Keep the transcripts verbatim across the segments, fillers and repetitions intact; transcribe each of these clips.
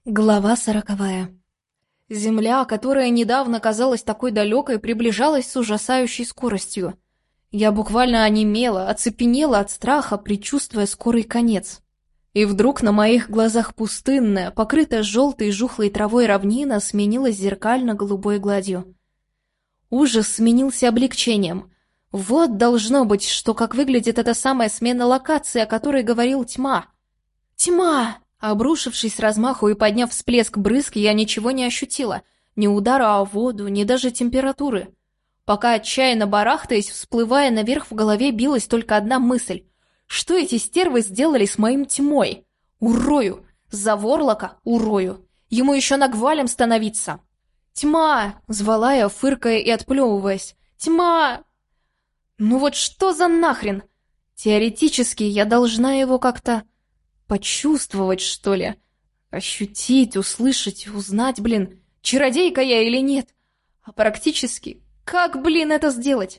Глава сороковая. Земля, которая недавно казалась такой далекой, приближалась с ужасающей скоростью. Я буквально онемела, оцепенела от страха, предчувствуя скорый конец. И вдруг на моих глазах пустынная, покрытая желтой жухлой травой равнина сменилась зеркально-голубой гладью. Ужас сменился облегчением. Вот должно быть, что как выглядит эта самая смена локации, о которой говорил Тьма. Тьма! Обрушившись с размаху и подняв всплеск брызг, я ничего не ощутила. Ни удара о воду, ни даже температуры. Пока отчаянно барахтаясь, всплывая наверх, в голове билась только одна мысль. Что эти стервы сделали с моим Тьмой? Урою! За Ворлока урою! Ему еще нагвалем становиться! «Тьма!» — звала я, фыркая и отплевываясь. «Тьма!» «Ну вот что за нахрен? Теоретически я должна его как-то... почувствовать, что ли? Ощутить, услышать, узнать, блин, чародейка я или нет? А практически, как, блин, это сделать?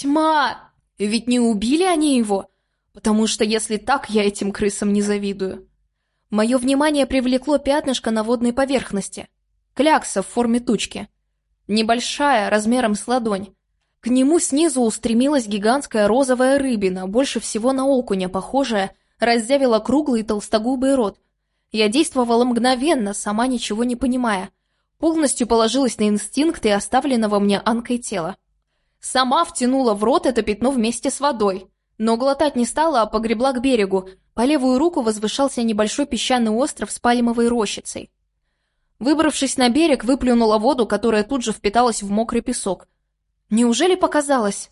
Тьма! Ведь не убили они его? Потому что если так, я этим крысам не завидую. Мое внимание привлекло пятнышко на водной поверхности. Клякса в форме тучки. Небольшая, размером с ладонь. К нему снизу устремилась гигантская розовая рыбина, больше всего на окуня похожая, раззявила круглый толстогубый рот. Я действовала мгновенно, сама ничего не понимая. Полностью положилась на инстинкты оставленного мне Анкой тела. Сама втянула в рот это пятно вместе с водой. Но глотать не стала, а погребла к берегу. По левую руку возвышался небольшой песчаный остров с пальмовой рощицей. Выбравшись на берег, выплюнула воду, которая тут же впиталась в мокрый песок. Неужели показалось?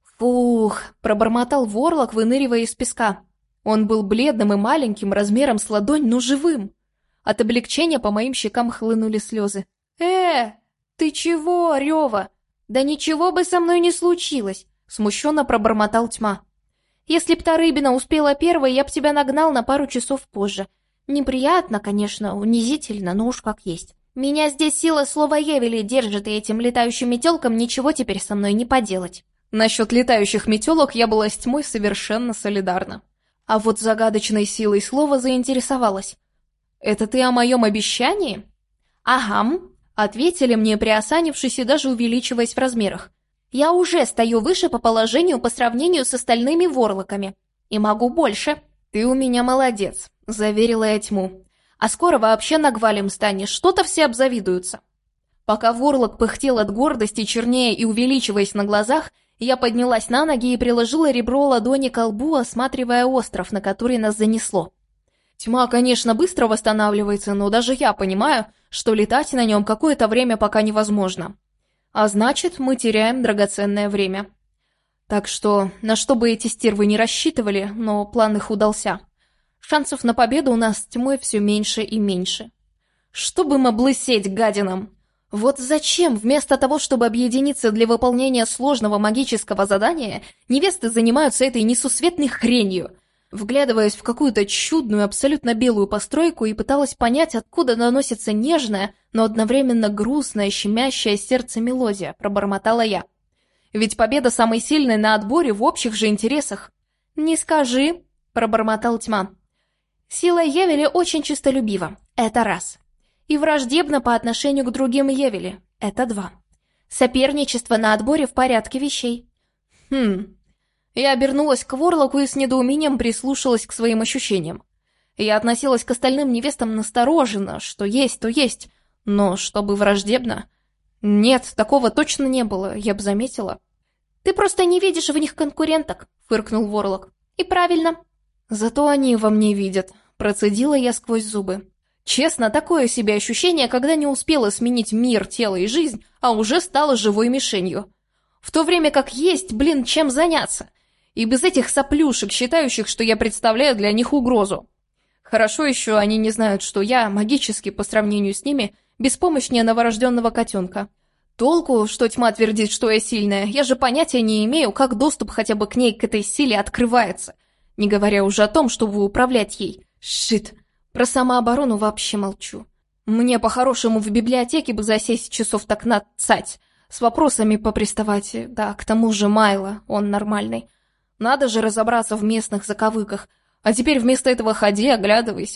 Фух, пробормотал Ворлок, выныривая из песка. Он был бледным и маленьким, размером с ладонь, но живым. От облегчения по моим щекам хлынули слезы. «Э, ты чего, Рёва? Да ничего бы со мной не случилось!» Смущенно пробормотал Тьма. «Если б та рыбина успела первой, я б тебя нагнал на пару часов позже. Неприятно, конечно, унизительно, но уж как есть. Меня здесь сила слова Евели держит, и этим летающим метелкам ничего теперь со мной не поделать». Насчет летающих метелок я была с Тьмой совершенно солидарна. А вот загадочной силой слова заинтересовалась. «Это ты о моем обещании?» «Ага», — ответили мне, приосанившись и даже увеличиваясь в размерах. «Я уже стою выше по положению по сравнению с остальными ворлоками. И могу больше». «Ты у меня молодец», — заверила я Тьму. «А скоро вообще нагвалем станешь, что-то все обзавидуются». Пока ворлок пыхтел от гордости, чернее и увеличиваясь на глазах, я поднялась на ноги и приложила ребро ладони к лбу, осматривая остров, на который нас занесло. Тьма, конечно, быстро восстанавливается, но даже я понимаю, что летать на нем какое-то время пока невозможно. А значит, мы теряем драгоценное время. Так что, на что бы эти стервы не рассчитывали, но план их удался. Шансов на победу у нас с Тьмой все меньше и меньше. Чтобы им облысеть, гадинам! Вот зачем, вместо того, чтобы объединиться для выполнения сложного магического задания, невесты занимаются этой несусветной хренью? Вглядываясь в какую-то чудную, абсолютно белую постройку и пыталась понять, откуда доносится нежная, но одновременно грустная, щемящая сердце мелодия, пробормотала я. Ведь победа самой сильной на отборе в общих же интересах. «Не скажи», — пробормотал Тьма. «Сила Евели очень честолюбива, это раз. И враждебна по отношению к другим Евели, это два. Соперничество на отборе в порядке вещей». Хм... Я обернулась к Ворлоку и с недоумением прислушалась к своим ощущениям. Я относилась к остальным невестам настороженно, что есть, то есть, но чтобы враждебно... Нет, такого точно не было, я бы заметила. «Ты просто не видишь в них конкуренток», — фыркнул Ворлок. «И правильно». «Зато они во мне видят», — процедила я сквозь зубы. Честно, такое себе ощущение, когда не успела сменить мир, тело и жизнь, а уже стала живой мишенью. В то время как есть, блин, чем заняться. И без этих соплюшек, считающих, что я представляю для них угрозу. Хорошо еще они не знают, что я, магически по сравнению с ними, беспомощнее новорожденного котенка. Толку, что Тьма твердит, что я сильная, я же понятия не имею, как доступ хотя бы к ней, к этой силе открывается. Не говоря уже о том, чтобы управлять ей. Шит. Про самооборону вообще молчу. Мне по-хорошему в библиотеке бы засесть часов так на цать. С вопросами поприставать, да, к тому же Майло, он нормальный. Надо же разобраться в местных заковыках. А теперь вместо этого ходи, оглядывайся.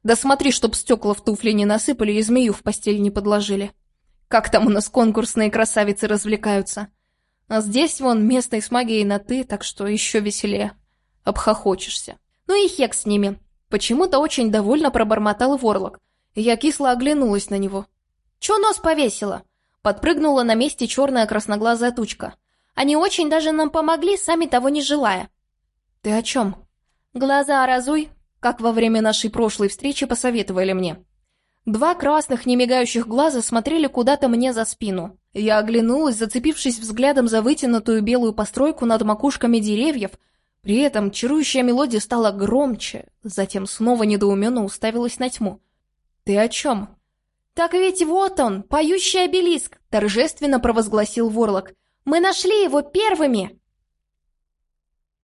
Да смотри, чтоб стекла в туфли не насыпали и змею в постель не подложили. Как там у нас конкурсные красавицы развлекаются? А здесь вон местный с магией на «ты», так что еще веселее. Обхохочешься. Ну и хек с ними. Почему-то очень довольно пробормотал Ворлок. Я кисло оглянулась на него. «Чё нос повесила?» Подпрыгнула на месте черная красноглазая тучка. «Они очень даже нам помогли, сами того не желая». «Ты о чем?» «Глаза разуй», как во время нашей прошлой встречи посоветовали мне. Два красных, немигающих глаза смотрели куда-то мне за спину. Я оглянулась, зацепившись взглядом за вытянутую белую постройку над макушками деревьев. При этом чарующая мелодия стала громче, затем снова недоуменно уставилась на тьму. «Ты о чем?» «Так ведь вот он, поющий обелиск!» — торжественно провозгласил Ворлок. «Мы нашли его первыми!»